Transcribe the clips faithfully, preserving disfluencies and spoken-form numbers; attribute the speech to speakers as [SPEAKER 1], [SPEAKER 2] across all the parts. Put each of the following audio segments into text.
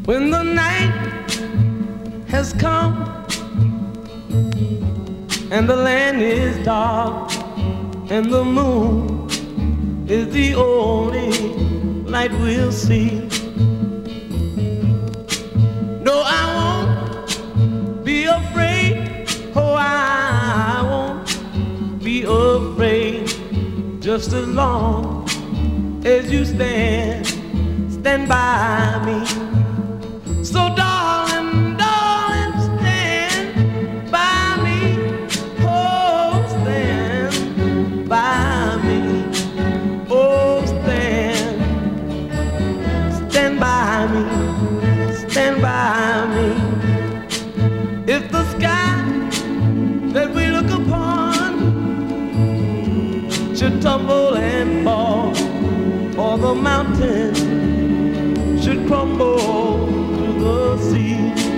[SPEAKER 1] When the night has come and the land is dark and the moon is the only light we'll see. No, I won't be afraid. Oh, I won't be afraid. Just as long as you stand, stand by me. So darling, darling, stand by me. Oh, stand by me. Oh, stand, stand by me. Stand by me. If the sky that we look upon should tumble and fall, or the mountain should crumble to the sea,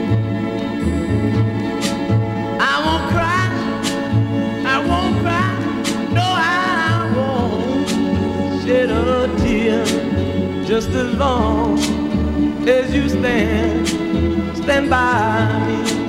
[SPEAKER 1] I won't cry, I won't cry, no, I won't shed a tear. Just as long as you stand, stand by me.